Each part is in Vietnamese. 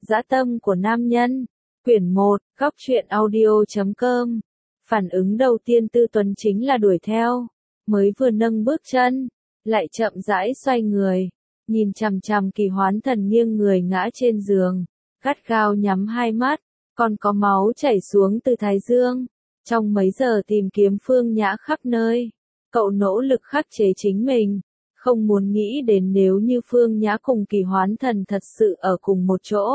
Dã tâm của nam nhân. Quyển 1, góc truyện audio.com. Phản ứng đầu tiên Tư Tuấn chính là đuổi theo. Mới vừa nâng bước chân, lại chậm rãi xoay người, nhìn chằm chằm Kỳ Hoán Thần nghiêng người ngã trên giường, gắt gao nhắm hai mắt, còn có máu chảy xuống từ thái dương. Trong mấy giờ tìm kiếm Phương Nhã khắp nơi, cậu nỗ lực khắc chế chính mình, không muốn nghĩ đến nếu như Phương Nhã cùng Kỳ Hoán Thần thật sự ở cùng một chỗ.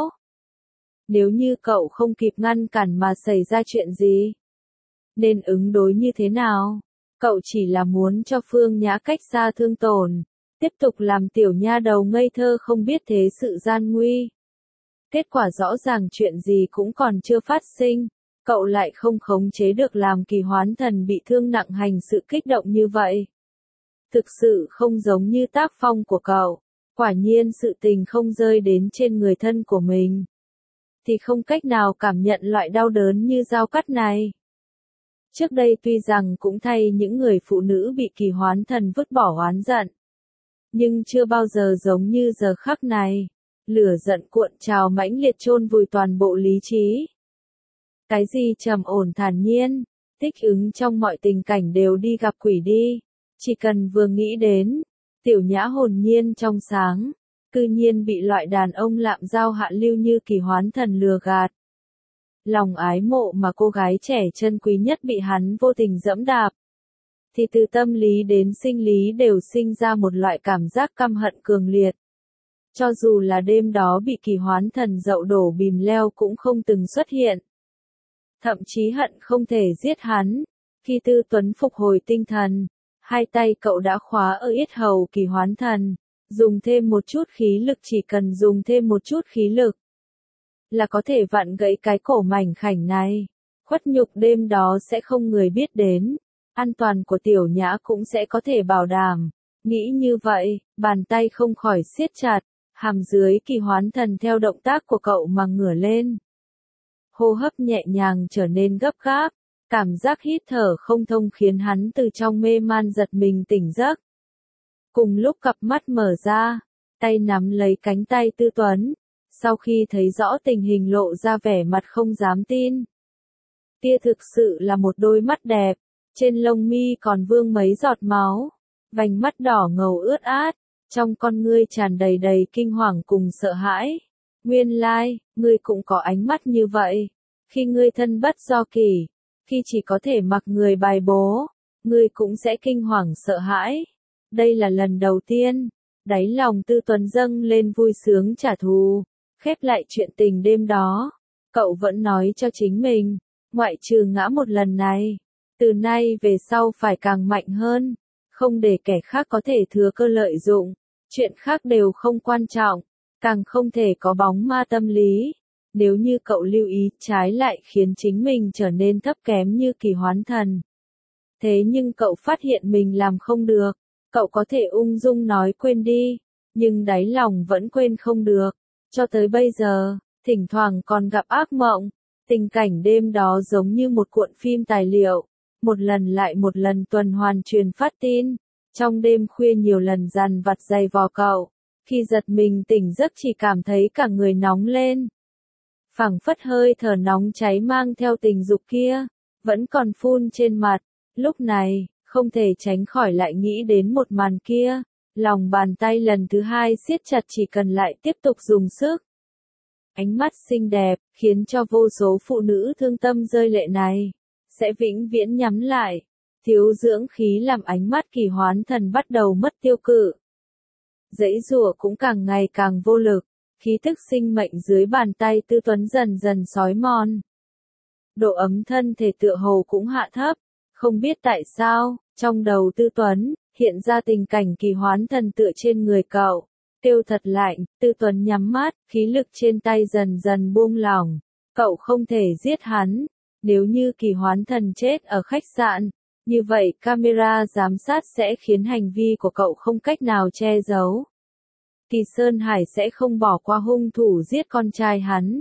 Nếu như cậu không kịp ngăn cản mà xảy ra chuyện gì, nên ứng đối như thế nào? Cậu chỉ là muốn cho Phương Nhã cách xa thương tổn, tiếp tục làm tiểu nha đầu ngây thơ không biết thế sự gian nguy. Kết quả rõ ràng chuyện gì cũng còn chưa phát sinh, cậu lại không khống chế được làm Kỳ Hoán Thần bị thương nặng hành sự kích động như vậy. Thực sự không giống như tác phong của cậu, quả nhiên sự tình không rơi đến trên người thân của mình, thì không cách nào cảm nhận loại đau đớn như dao cắt này. Trước đây tuy rằng cũng thay những người phụ nữ bị Kỳ Hoán Thần vứt bỏ oán giận, nhưng chưa bao giờ giống như giờ khắc này, lửa giận cuộn trào mãnh liệt chôn vùi toàn bộ lý trí. Cái gì trầm ổn thản nhiên, thích ứng trong mọi tình cảnh đều đi gặp quỷ đi, chỉ cần vừa nghĩ đến, tiểu nhã hồn nhiên trong sáng, cư nhiên bị loại đàn ông lạm giao hạ lưu như Kỳ Hoán Thần lừa gạt. Lòng ái mộ mà cô gái trẻ chân quý nhất bị hắn vô tình dẫm đạp, thì từ tâm lý đến sinh lý đều sinh ra một loại cảm giác căm hận cường liệt. Cho dù là đêm đó bị Kỳ Hoán Thần dậu đổ bìm leo cũng không từng xuất hiện. Thậm chí hận không thể giết hắn. Khi Tư Tuấn phục hồi tinh thần, hai tay cậu đã khóa ở yết hầu Kỳ Hoán Thần, dùng thêm một chút khí lực, chỉ cần dùng thêm một chút khí lực là có thể vặn gãy cái cổ mảnh khảnh này. Khuất nhục đêm đó sẽ không người biết đến, an toàn của tiểu nhã cũng sẽ có thể bảo đảm. Nghĩ như vậy, bàn tay không khỏi siết chặt, hàm dưới Kỳ Hoán Thần theo động tác của cậu mà ngửa lên. Hô hấp nhẹ nhàng trở nên gấp gáp, cảm giác hít thở không thông khiến hắn từ trong mê man giật mình tỉnh giấc. Cùng lúc cặp mắt mở ra, tay nắm lấy cánh tay Tư Tuấn, sau khi thấy rõ tình hình lộ ra vẻ mặt không dám tin. Kia thực sự là một đôi mắt đẹp, trên lông mi còn vương mấy giọt máu, vành mắt đỏ ngầu ướt át, trong con ngươi tràn đầy đầy kinh hoàng cùng sợ hãi. Nguyên lai, ngươi cũng có ánh mắt như vậy, khi ngươi thân bất do kỷ, khi chỉ có thể mặc người bài bố, ngươi cũng sẽ kinh hoàng sợ hãi. Đây là lần đầu tiên, đáy lòng Tư Tuấn dâng lên vui sướng trả thù. Khép lại chuyện tình đêm đó, cậu vẫn nói cho chính mình, ngoại trừ ngã một lần này, từ nay về sau phải càng mạnh hơn, không để kẻ khác có thể thừa cơ lợi dụng, chuyện khác đều không quan trọng, càng không thể có bóng ma tâm lý. Nếu như cậu lưu ý trái lại khiến chính mình trở nên thấp kém như Kỳ Hoán Thần. Thế nhưng cậu phát hiện mình làm không được, cậu có thể ung dung nói quên đi, nhưng đáy lòng vẫn quên không được. Cho tới bây giờ, thỉnh thoảng còn gặp ác mộng, tình cảnh đêm đó giống như một cuộn phim tài liệu, một lần lại một lần tuần hoàn truyền phát tin, trong đêm khuya nhiều lần dằn vặt giày vò cậu, khi giật mình tỉnh giấc chỉ cảm thấy cả người nóng lên. Phảng phất hơi thở nóng cháy mang theo tình dục kia, vẫn còn phun trên mặt, lúc này, không thể tránh khỏi lại nghĩ đến một màn kia. Lòng bàn tay lần thứ hai siết chặt chỉ cần lại tiếp tục dùng sức. Ánh mắt xinh đẹp, khiến cho vô số phụ nữ thương tâm rơi lệ này, sẽ vĩnh viễn nhắm lại. Thiếu dưỡng khí làm ánh mắt Kỳ Hoán Thần bắt đầu mất tiêu cự. Giãy giụa cũng càng ngày càng vô lực, khí thức sinh mệnh dưới bàn tay Tư Tuấn dần dần xói mòn. Độ ấm thân thể tựa hồ cũng hạ thấp, không biết tại sao, trong đầu Tư Tuấn hiện ra tình cảnh Kỳ Hoán Thần tựa trên người cậu, kêu thật lạnh. Tư Tuấn nhắm mắt, khí lực trên tay dần dần buông lỏng, cậu không thể giết hắn, nếu như Kỳ Hoán Thần chết ở khách sạn, như vậy camera giám sát sẽ khiến hành vi của cậu không cách nào che giấu. Kỳ Sơn Hải sẽ không bỏ qua hung thủ giết con trai hắn,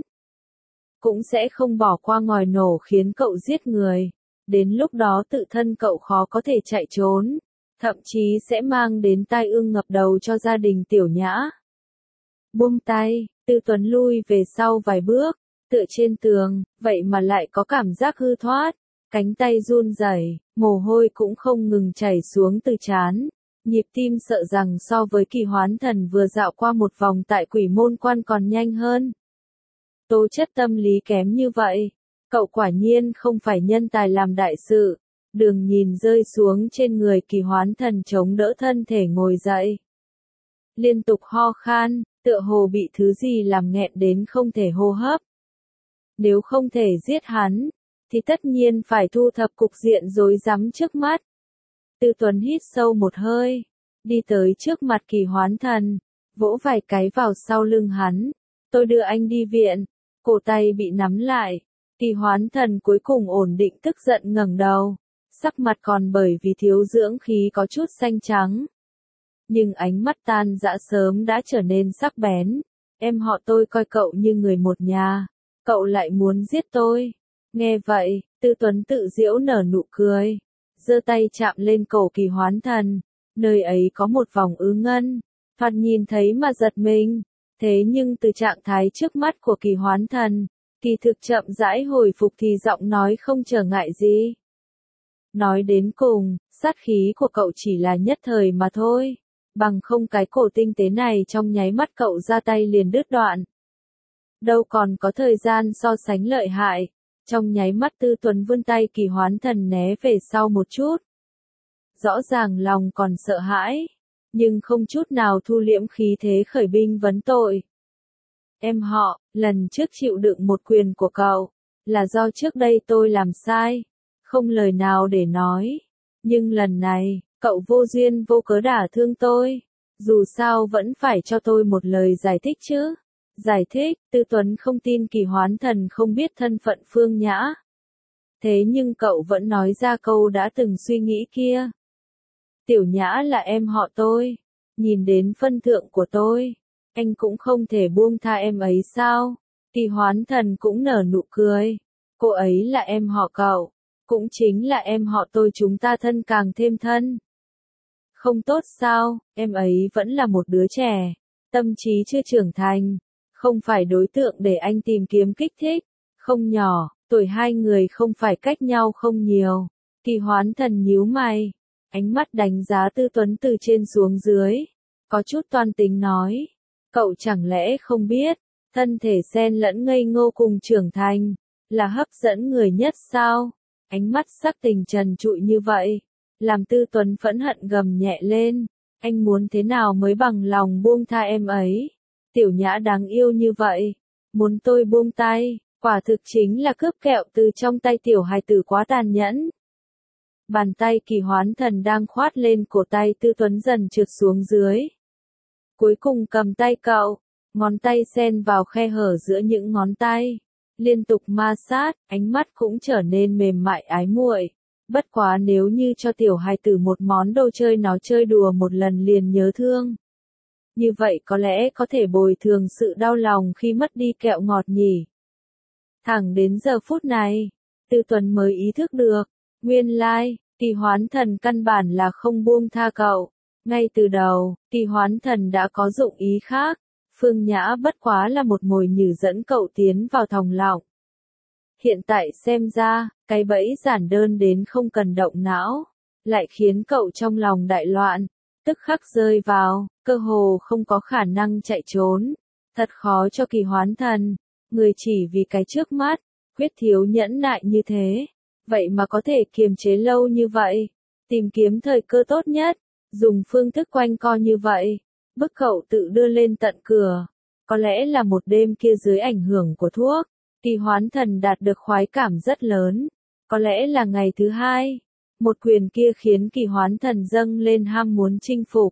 cũng sẽ không bỏ qua ngòi nổ khiến cậu giết người, đến lúc đó tự thân cậu khó có thể chạy trốn. Thậm chí sẽ mang đến tai ương ngập đầu cho gia đình tiểu nhã. Buông tay, Tư Tuấn lui về sau vài bước, tựa trên tường, vậy mà lại có cảm giác hư thoát, cánh tay run rẩy, mồ hôi cũng không ngừng chảy xuống từ trán. Nhịp tim sợ rằng so với Kỳ Hoán Thần vừa dạo qua một vòng tại Quỷ Môn Quan còn nhanh hơn. Tố chất tâm lý kém như vậy, cậu quả nhiên không phải nhân tài làm đại sự. Đường nhìn rơi xuống trên người Kỳ Hoán Thần chống đỡ thân thể ngồi dậy. Liên tục ho khan, tựa hồ bị thứ gì làm nghẹn đến không thể hô hấp. Nếu không thể giết hắn, thì tất nhiên phải thu thập cục diện rối rắm trước mắt. Tư Tuấn hít sâu một hơi, đi tới trước mặt Kỳ Hoán Thần, vỗ vài cái vào sau lưng hắn. Tôi đưa anh đi viện. Cổ tay bị nắm lại, Kỳ Hoán Thần cuối cùng ổn định tức giận ngẩng đầu, sắc mặt còn bởi vì thiếu dưỡng khí có chút xanh trắng. Nhưng ánh mắt tan dã sớm đã trở nên sắc bén. Em họ tôi coi cậu như người một nhà, cậu lại muốn giết tôi. Nghe vậy, Tư Tuấn tự giễu nở nụ cười, giơ tay chạm lên cổ Kỳ Hoán Thần, nơi ấy có một vòng ứ ngân, thoạt nhìn thấy mà giật mình. Thế nhưng từ trạng thái trước mắt của Kỳ Hoán Thần, kỳ thực chậm rãi hồi phục thì giọng nói không trở ngại gì. Nói đến cùng, sát khí của cậu chỉ là nhất thời mà thôi, bằng không cái cổ tinh tế này trong nháy mắt cậu ra tay liền đứt đoạn. Đâu còn có thời gian so sánh lợi hại, trong nháy mắt Tư Tuấn vươn tay, Kỳ Hoán Thần né về sau một chút. Rõ ràng lòng còn sợ hãi, nhưng không chút nào thu liễm khí thế khởi binh vấn tội. Em họ, lần trước chịu đựng một quyền của cậu, là do trước đây tôi làm sai, không lời nào để nói. Nhưng lần này, cậu vô duyên vô cớ đả thương tôi, dù sao vẫn phải cho tôi một lời giải thích chứ. Giải thích, Tư Tuấn không tin Kỳ Hoán Thần không biết thân phận Phương Nhã. Thế nhưng cậu vẫn nói ra câu đã từng suy nghĩ kia. Tiểu Nhã là em họ tôi, nhìn đến phân thượng của tôi, anh cũng không thể buông tha em ấy sao? Kỳ Hoán Thần cũng nở nụ cười, cô ấy là em họ cậu, cũng chính là em họ tôi, chúng ta thân càng thêm thân. Không tốt sao, em ấy vẫn là một đứa trẻ, tâm trí chưa trưởng thành, không phải đối tượng để anh tìm kiếm kích thích, không nhỏ, tuổi hai người không phải cách nhau không nhiều. Kỳ Hoán Thần nhíu mày, ánh mắt đánh giá Tư Tuấn từ trên xuống dưới, có chút toan tính nói, cậu chẳng lẽ không biết, thân thể xen lẫn ngây ngô cùng trưởng thành, là hấp dẫn người nhất sao? Ánh mắt sắc tình trần trụi như vậy, làm Tư Tuấn phẫn hận gầm nhẹ lên, anh muốn thế nào mới bằng lòng buông tha em ấy? Tiểu Nhã đáng yêu như vậy, muốn tôi buông tay, quả thực chính là cướp kẹo từ trong tay tiểu hài tử, quá tàn nhẫn. Bàn tay Kỳ Hoán Thần đang khoát lên cổ tay Tư Tuấn dần trượt xuống dưới. Cuối cùng cầm tay cậu, ngón tay xen vào khe hở giữa những ngón tay, liên tục ma sát, ánh mắt cũng trở nên mềm mại ái muội. Bất quá nếu như cho tiểu hài tử một món đồ chơi nó chơi đùa một lần liền nhớ thương, như vậy có lẽ có thể bồi thường sự đau lòng khi mất đi kẹo ngọt nhỉ. Thẳng đến giờ phút này, Tư Tuấn mới ý thức được, nguyên lai, Kỳ Hoán Thần căn bản là không buông tha cậu. Ngay từ đầu, Kỳ Hoán Thần đã có dụng ý khác, Phương Nhã bất quá là một mồi nhử dẫn cậu tiến vào thòng lọng. Hiện tại xem ra, cái bẫy giản đơn đến không cần động não, lại khiến cậu trong lòng đại loạn, tức khắc rơi vào, cơ hồ không có khả năng chạy trốn. Thật khó cho Kỳ Hoán Thần, người chỉ vì cái trước mắt, quyết thiếu nhẫn nại như thế, vậy mà có thể kiềm chế lâu như vậy, tìm kiếm thời cơ tốt nhất, dùng phương thức quanh co như vậy, bức cậu tự đưa lên tận cửa. Có lẽ là một đêm kia dưới ảnh hưởng của thuốc, Kỳ Hoán Thần đạt được khoái cảm rất lớn. Có lẽ là ngày thứ hai, một quyền kia khiến Kỳ Hoán Thần dâng lên ham muốn chinh phục.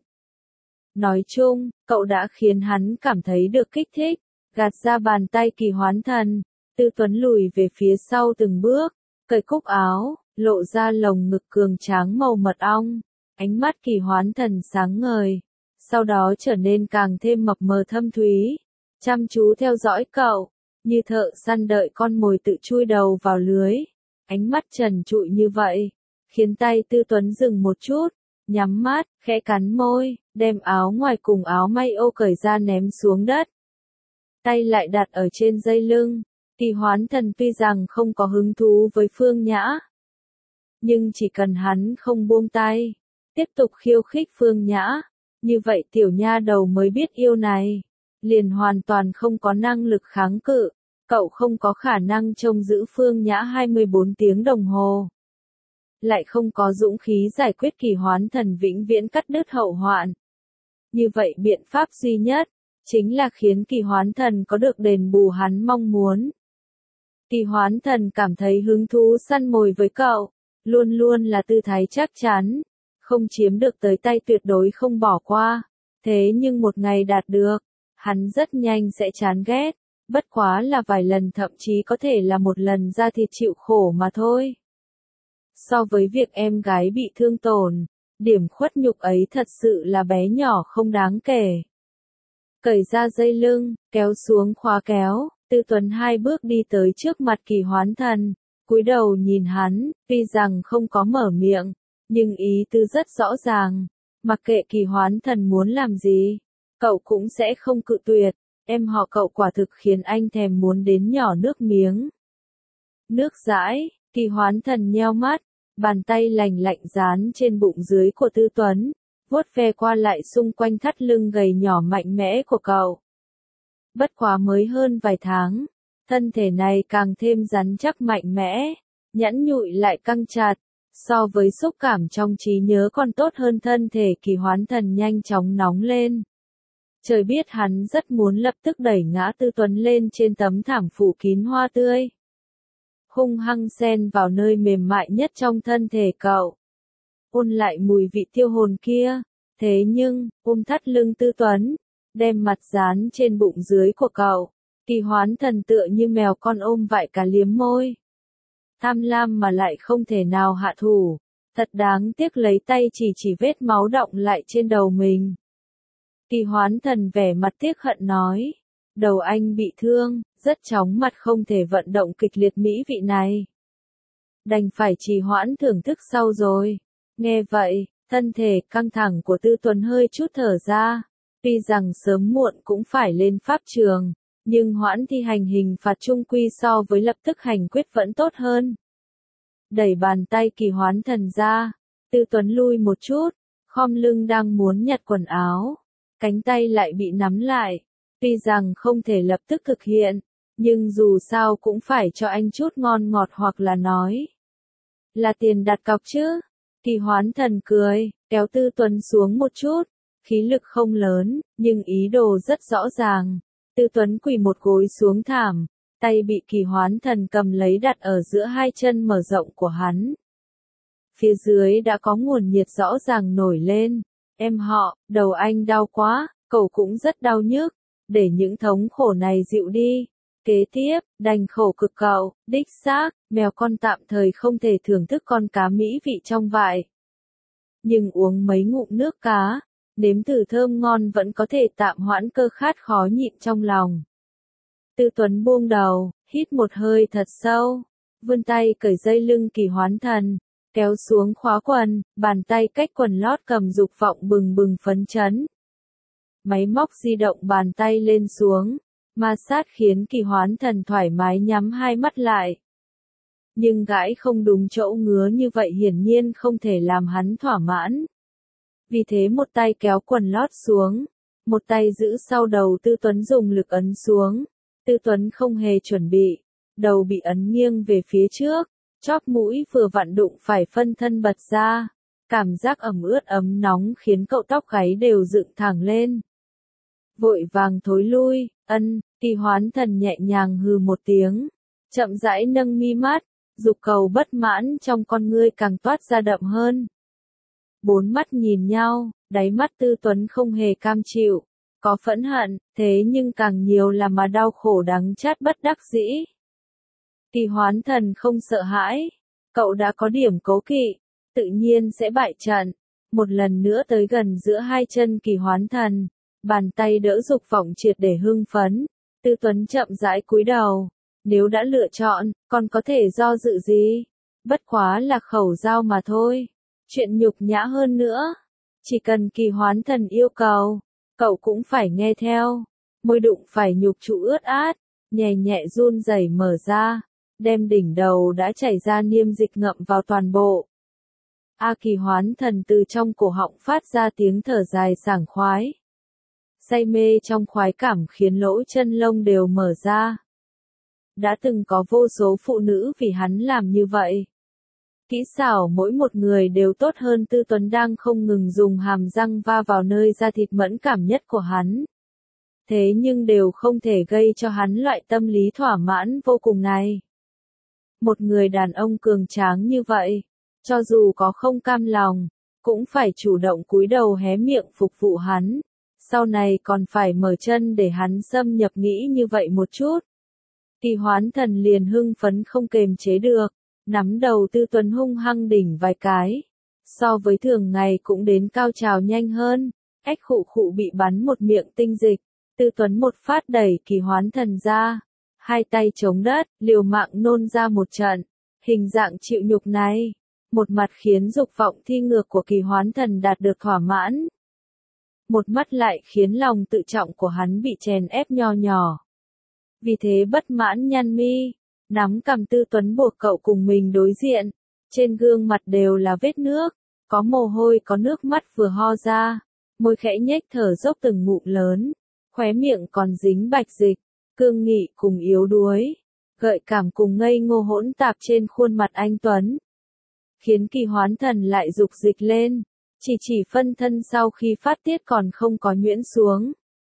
Nói chung, cậu đã khiến hắn cảm thấy được kích thích, gạt ra bàn tay Kỳ Hoán Thần, Tư Tuấn lùi về phía sau từng bước, cởi cúc áo, lộ ra lồng ngực cường tráng màu mật ong. Ánh mắt Kỳ Hoán Thần sáng ngời, sau đó trở nên càng thêm mập mờ thâm thúy, chăm chú theo dõi cậu, như thợ săn đợi con mồi tự chui đầu vào lưới. Ánh mắt trần trụi như vậy, khiến tay Tư Tuấn dừng một chút, nhắm mắt, khẽ cắn môi, đem áo ngoài cùng áo may ô cởi ra ném xuống đất. tay lại đặt ở trên dây lưng. Kỳ Hoán Thần tuy rằng không có hứng thú với Phương Nhã, nhưng chỉ cần hắn không buông tay, tiếp tục khiêu khích Phương Nhã, như vậy tiểu nha đầu mới biết yêu này, liền hoàn toàn không có năng lực kháng cự, cậu không có khả năng trông giữ Phương Nhã 24 tiếng đồng hồ. Lại không có dũng khí giải quyết Kỳ Hoán Thần vĩnh viễn cắt đứt hậu hoạn. Như vậy biện pháp duy nhất, chính là khiến Kỳ Hoán Thần có được đền bù hắn mong muốn. Kỳ Hoán Thần cảm thấy hứng thú săn mồi với cậu, luôn luôn là tư thái chắc chắn, không chiếm được tới tay tuyệt đối không bỏ qua. Thế nhưng một ngày đạt được, hắn rất nhanh sẽ chán ghét, bất quá là vài lần thậm chí có thể là một lần ra thịt chịu khổ mà thôi. So với việc em gái bị thương tổn, điểm khuất nhục ấy thật sự là bé nhỏ không đáng kể. Cởi ra dây lưng, kéo xuống khóa kéo, Tư Tuấn 2 bước đi tới trước mặt Kỳ Hoán Thần, cúi đầu nhìn hắn, tuy rằng không có mở miệng, nhưng ý tư rất rõ ràng, mặc kệ Kỳ Hoán Thần muốn làm gì, cậu cũng sẽ không cự tuyệt, em họ cậu quả thực khiến anh thèm muốn đến nhỏ nước miếng. Nước dãi, Kỳ Hoán Thần nheo mắt, bàn tay lành lạnh dán trên bụng dưới của Tư Tuấn, vuốt ve qua lại xung quanh thắt lưng gầy nhỏ mạnh mẽ của cậu. Bất quá mới hơn vài tháng, thân thể này càng thêm rắn chắc mạnh mẽ, nhẵn nhụi lại căng chặt, so với xúc cảm trong trí nhớ còn tốt hơn. Thân thể Kỳ Hoán Thần nhanh chóng nóng lên. Trời biết hắn rất muốn lập tức đẩy ngã Tư Tuấn lên trên tấm thảm phủ kín hoa tươi, hung hăng xen vào nơi mềm mại nhất trong thân thể cậu, ôn lại mùi vị tiêu hồn kia. Thế nhưng, ôm thắt lưng Tư Tuấn, đem mặt dán trên bụng dưới của cậu, Kỳ Hoán Thần tựa như mèo con ôm vại cá liếm môi. Tham lam mà lại không thể nào hạ thủ, thật đáng tiếc. Lấy tay chỉ vết máu đọng lại trên đầu mình. Kỳ Hoán Thần vẻ mặt tiếc hận nói, đầu anh bị thương, rất chóng mặt không thể vận động kịch liệt mỹ vị này. Đành phải trì hoãn thưởng thức sau rồi. Nghe vậy, thân thể căng thẳng của Tư Tuấn hơi chút thở ra. Tuy rằng sớm muộn cũng phải lên pháp trường, nhưng hoãn thi hành hình phạt chung quy so với lập tức hành quyết vẫn tốt hơn. Đẩy bàn tay Kỳ Hoán Thần ra, Tư Tuấn lui một chút, khom lưng đang muốn nhặt quần áo, cánh tay lại bị nắm lại. Tuy rằng không thể lập tức thực hiện, nhưng dù sao cũng phải cho anh chút ngon ngọt, hoặc là nói là tiền đặt cọc chứ. Kỳ Hoán Thần cười, kéo Tư Tuấn xuống một chút, khí lực không lớn, nhưng ý đồ rất rõ ràng. Tư Tuấn quỳ một gối xuống thảm, tay bị Kỳ Hoán Thần cầm lấy đặt ở giữa hai chân mở rộng của hắn. Phía dưới đã có nguồn nhiệt rõ ràng nổi lên. Em họ, đầu anh đau quá, cậu cũng rất đau nhức, để những thống khổ này dịu đi. Kế tiếp, đành khổ cực cậu, đích xác, mèo con tạm thời không thể thưởng thức con cá mỹ vị trong vại. Nhưng uống mấy ngụm nước cá, nếm thử thơm ngon vẫn có thể tạm hoãn cơn khát khó nhịn trong lòng. Tư Tuấn buông đầu, hít một hơi thật sâu, vươn tay cởi dây lưng Kỳ Hoán Thần, kéo xuống khóa quần, bàn tay cách quần lót cầm dục vọng bừng bừng phấn chấn. Máy móc di động bàn tay lên xuống, ma sát khiến Kỳ Hoán Thần thoải mái nhắm hai mắt lại. Nhưng gãi không đúng chỗ ngứa như vậy hiển nhiên không thể làm hắn thỏa mãn. Vì thế một tay kéo quần lót xuống, một tay giữ sau đầu Tư Tuấn dùng lực ấn xuống. Tư Tuấn không hề chuẩn bị, đầu bị ấn nghiêng về phía trước, chóp mũi vừa vặn đụng phải phân thân bật ra. Cảm giác ẩm ướt ấm nóng khiến cậu tóc gáy đều dựng thẳng lên. Vội vàng thối lui, Kỳ Hoán Thần nhẹ nhàng hừ một tiếng, chậm rãi nâng mi mắt, dục cầu bất mãn trong con ngươi càng toát ra đậm hơn. Bốn mắt nhìn nhau, đáy mắt Tư Tuấn không hề cam chịu, có phẫn hận, thế nhưng càng nhiều là mà đau khổ đắng chát bất đắc dĩ. Kỳ Hoán Thần không sợ hãi, cậu đã có điểm cố kỵ, tự nhiên sẽ bại trận. Một lần nữa tới gần giữa hai chân Kỳ Hoán Thần, bàn tay đỡ dục vọng triệt để hưng phấn. Tư Tuấn chậm rãi cúi đầu, nếu đã lựa chọn, còn có thể do dự gì? Bất quá là khẩu dao mà thôi. Chuyện nhục nhã hơn nữa, chỉ cần Kỳ Hoán Thần yêu cầu, cậu cũng phải nghe theo. môi đụng phải nhục trụ ướt át, nhẹ nhẹ run rẩy mở ra, đem đỉnh đầu đã chảy ra niêm dịch ngậm vào toàn bộ. A Kỳ Hoán Thần từ trong cổ họng phát ra tiếng thở dài sảng khoái. Say mê trong khoái cảm khiến lỗ chân lông đều mở ra. Đã từng có vô số phụ nữ vì hắn làm như vậy. Kỹ xảo mỗi một người đều tốt hơn Tư Tuấn đang không ngừng dùng hàm răng va vào nơi da thịt mẫn cảm nhất của hắn. Thế nhưng đều không thể gây cho hắn loại tâm lý thỏa mãn vô cùng này. Một người đàn ông cường tráng như vậy, cho dù có không cam lòng, cũng phải chủ động cúi đầu hé miệng phục vụ hắn. Sau này còn phải mở chân để hắn xâm nhập nghĩ như vậy một chút. Kỳ Hoán Thần liền hưng phấn không kềm chế được, nắm đầu Tư Tuấn hung hăng đỉnh vài cái. So với thường ngày cũng đến cao trào nhanh hơn, ếch khụ khụ bị bắn một miệng tinh dịch. Tư Tuấn một phát đẩy Kỳ Hoán Thần ra, hai tay chống đất, liều mạng nôn ra một trận. Hình dạng chịu nhục này, một mặt khiến dục vọng thi ngược của Kỳ Hoán Thần đạt được thỏa mãn. Một mắt lại khiến lòng tự trọng của hắn bị chèn ép nho nhỏ. Vì thế bất mãn nhăn mi, nắm cằm Tư Tuấn buộc cậu cùng mình đối diện. Trên gương mặt đều là vết nước, có mồ hôi có nước mắt vừa ho ra, môi khẽ nhếch thở dốc từng ngụm lớn, khóe miệng còn dính bạch dịch, cương nghị cùng yếu đuối, gợi cảm cùng ngây ngô hỗn tạp trên khuôn mặt anh Tuấn. Khiến Kỳ Hoán Thần lại dục dịch lên, chỉ phân thân sau khi phát tiết còn không có nhuyễn xuống.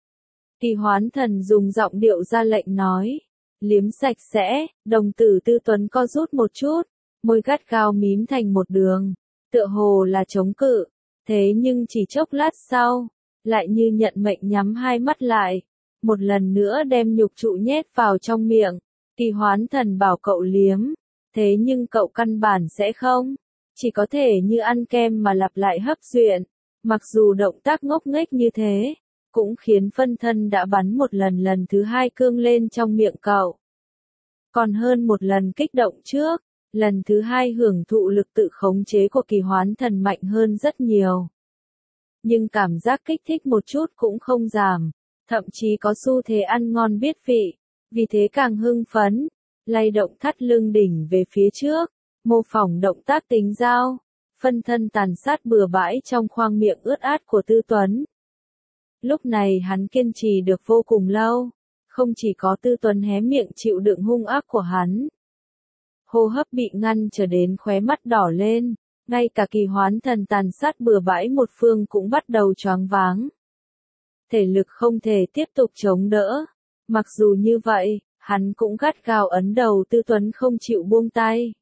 Kỳ Hoán Thần dùng giọng điệu ra lệnh nói, liếm sạch sẽ, đồng tử Tư Tuấn co rút một chút, môi gắt gao mím thành một đường, tựa hồ là chống cự, thế nhưng chỉ chốc lát sau, lại như nhận mệnh nhắm hai mắt lại, một lần nữa đem nhục trụ nhét vào trong miệng. Kỳ Hoán Thần bảo cậu liếm, thế nhưng cậu căn bản sẽ không, chỉ có thể như ăn kem mà lặp lại hấp duyện. Mặc dù động tác ngốc nghếch như thế, cũng khiến phân thân đã bắn một lần thứ hai cương lên trong miệng cậu. Còn hơn một lần kích động trước, lần thứ hai hưởng thụ lực tự khống chế của Kỳ Hoán Thần mạnh hơn rất nhiều. Nhưng cảm giác kích thích một chút cũng không giảm, thậm chí có xu thế ăn ngon biết vị, vì thế càng hưng phấn, lay động thắt lưng đỉnh về phía trước, mô phỏng động tác tính dao, phân thân tàn sát bừa bãi trong khoang miệng ướt át của Tư Tuấn. Lúc này hắn kiên trì được vô cùng lâu, không chỉ có Tư Tuấn hé miệng chịu đựng hung ác của hắn. Hô hấp bị ngăn trở đến khóe mắt đỏ lên, ngay cả Kỳ Hoán Thần tàn sát bừa bãi một phương cũng bắt đầu choáng váng. Thể lực không thể tiếp tục chống đỡ, mặc dù như vậy, hắn cũng gắt gao ấn đầu Tư Tuấn không chịu buông tay.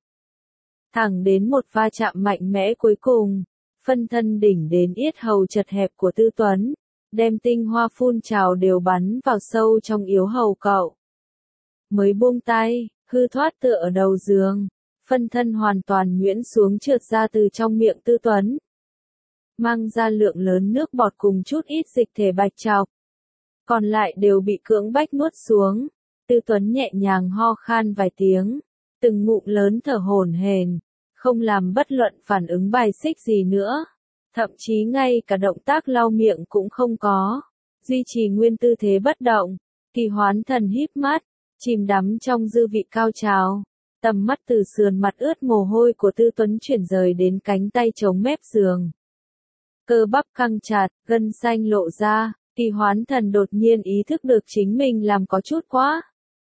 Thẳng đến một va chạm mạnh mẽ cuối cùng, phân thân đỉnh đến yết hầu chật hẹp của Tư Tuấn, đem tinh hoa phun trào đều bắn vào sâu trong yếu hầu cậu. Mới buông tay, hư thoát tựa ở đầu giường, phân thân hoàn toàn nhuyễn xuống trượt ra từ trong miệng Tư Tuấn. Mang ra lượng lớn nước bọt cùng chút ít dịch thể bạch trọc. Còn lại đều bị cưỡng bách nuốt xuống. Tư Tuấn nhẹ nhàng ho khan vài tiếng, từng ngụm lớn thở hổn hển, không làm bất luận phản ứng bài xích gì nữa. Thậm chí ngay cả động tác lau miệng cũng không có, duy trì nguyên tư thế bất động. Kỳ Hoán Thần híp mắt, chìm đắm trong dư vị cao trào, tầm mắt từ sườn mặt ướt mồ hôi của Tư Tuấn chuyển rời đến cánh tay chống mép giường. Cơ bắp căng chặt, gân xanh lộ ra, Kỳ Hoán Thần đột nhiên ý thức được chính mình làm có chút quá.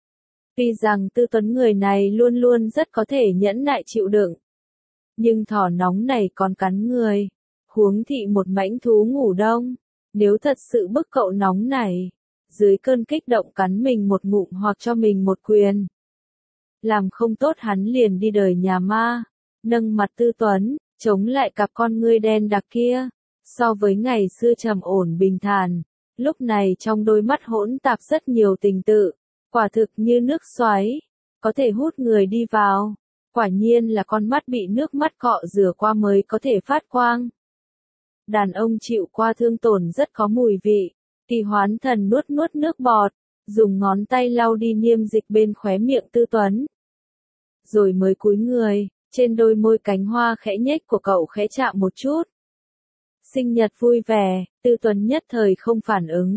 Tuy rằng Tư Tuấn người này luôn luôn rất có thể nhẫn nại chịu đựng, nhưng thỏ nóng này còn cắn người. Huống thị một mãnh thú ngủ đông, nếu thật sự bức cậu nóng này, dưới cơn kích động cắn mình một ngụm hoặc cho mình một quyền. Làm không tốt hắn liền đi đời nhà ma, nâng mặt Tư Tuấn, chống lại cặp con ngươi đen đặc kia. So với ngày xưa trầm ổn bình thản, lúc này trong đôi mắt hỗn tạp rất nhiều tình tự, quả thực như nước xoáy, có thể hút người đi vào. Quả nhiên là con mắt bị nước mắt cọ rửa qua mới có thể phát quang. Đàn ông chịu qua thương tổn rất có mùi vị. Kỳ Hoán Thần nuốt nước bọt, dùng ngón tay lau đi niêm dịch bên khóe miệng Tư Tuấn. Rồi mới cúi người, trên đôi môi cánh hoa khẽ nhếch của cậu khẽ chạm một chút. Sinh nhật vui vẻ, Tư Tuấn nhất thời không phản ứng,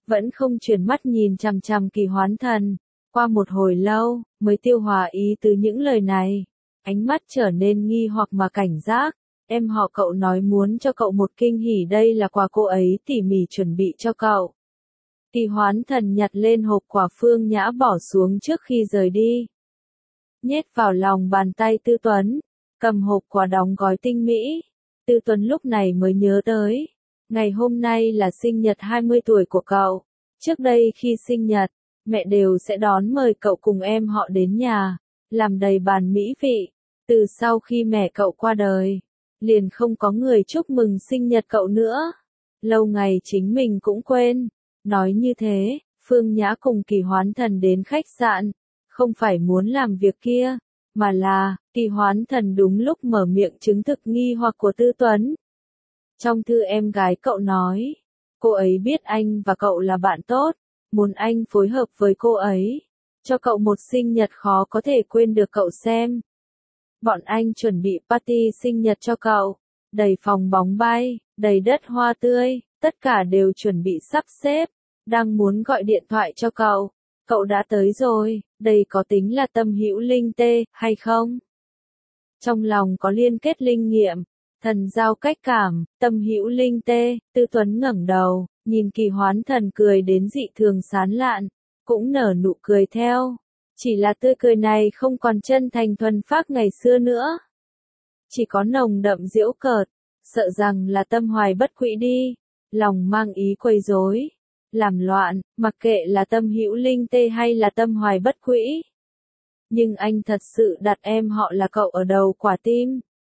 vẫn không chuyển mắt nhìn chằm chằm Kỳ Hoán Thần. Qua một hồi lâu, mới tiêu hòa ý từ những lời này. Ánh mắt trở nên nghi hoặc mà cảnh giác. Em họ cậu nói muốn cho cậu một kinh hỉ, đây là quà cô ấy tỉ mỉ chuẩn bị cho cậu. Kỳ Hoán Thần nhặt lên hộp quà Phương Nhã bỏ xuống trước khi rời đi. Nhét vào lòng bàn tay Tư Tuấn, cầm hộp quà đóng gói tinh mỹ. Tư Tuấn lúc này mới nhớ tới. Ngày hôm nay là sinh nhật 20 tuổi của cậu. Trước đây khi sinh nhật, mẹ đều sẽ đón mời cậu cùng em họ đến nhà, làm đầy bàn mỹ vị. Từ sau khi mẹ cậu qua đời, liền không có người chúc mừng sinh nhật cậu nữa. Lâu ngày chính mình cũng quên. Nói như thế, Phương Nhã cùng Kỳ Hoán Thần đến khách sạn, không phải muốn làm việc kia, mà là, Kỳ Hoán Thần đúng lúc mở miệng chứng thực nghi hoặc của Tư Tuấn. Trong thư em gái cậu nói, cô ấy biết anh và cậu là bạn tốt, muốn anh phối hợp với cô ấy, cho cậu một sinh nhật khó có thể quên được cậu xem. Bọn anh chuẩn bị party sinh nhật cho cậu, đầy phòng bóng bay, đầy đất hoa tươi, tất cả đều chuẩn bị sắp xếp, đang muốn gọi điện thoại cho cậu. Cậu đã tới rồi, đây có tính là tâm hữu linh tê, hay không? Trong lòng có liên kết linh nghiệm, thần giao cách cảm, tâm hữu linh tê, Tư Tuấn ngẩng đầu, nhìn Kỳ Hoán Thần cười đến dị thường sán lạn, cũng nở nụ cười theo. Chỉ là tươi cười này không còn chân thành thuần phác ngày xưa nữa. Chỉ có nồng đậm giễu cợt, sợ rằng là tâm hoài bất quỹ đi, lòng mang ý quấy rối, làm loạn, mặc kệ là tâm hữu linh tê hay là tâm hoài bất quỹ. Nhưng anh thật sự đặt em họ là cậu ở đầu quả tim.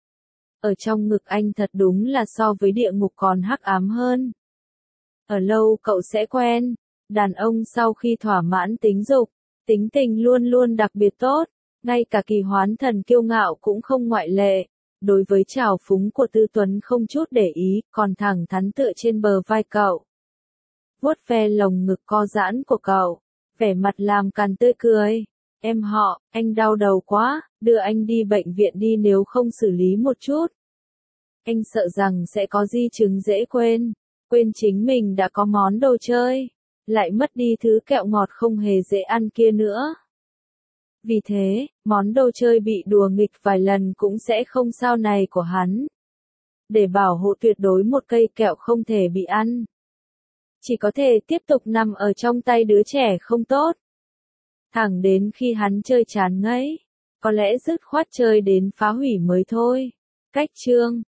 Ở trong ngực anh thật đúng là so với địa ngục còn hắc ám hơn. Ở lâu cậu sẽ quen, đàn ông sau khi thỏa mãn tính dục, tính tình luôn luôn đặc biệt tốt, ngay cả Kỳ Hoán Thần kiêu ngạo cũng không ngoại lệ. Đối với trào phúng của Tư Tuấn không chút để ý, còn thẳng thắn tựa trên bờ vai cậu. Vuốt ve lồng ngực co giãn của cậu, vẻ mặt làm càn tươi cười. Em họ, anh đau đầu quá, đưa anh đi bệnh viện đi nếu không xử lý một chút. Anh sợ rằng sẽ có di chứng dễ quên, quên chính mình đã có món đồ chơi, lại mất đi thứ kẹo ngọt không hề dễ ăn kia nữa. Vì thế, món đồ chơi bị đùa nghịch vài lần cũng sẽ không sao này của hắn. Để bảo hộ tuyệt đối một cây kẹo không thể bị ăn, chỉ có thể tiếp tục nằm ở trong tay đứa trẻ không tốt. Thẳng đến khi hắn chơi chán ngấy, có lẽ dứt khoát chơi đến phá hủy mới thôi. Cách chương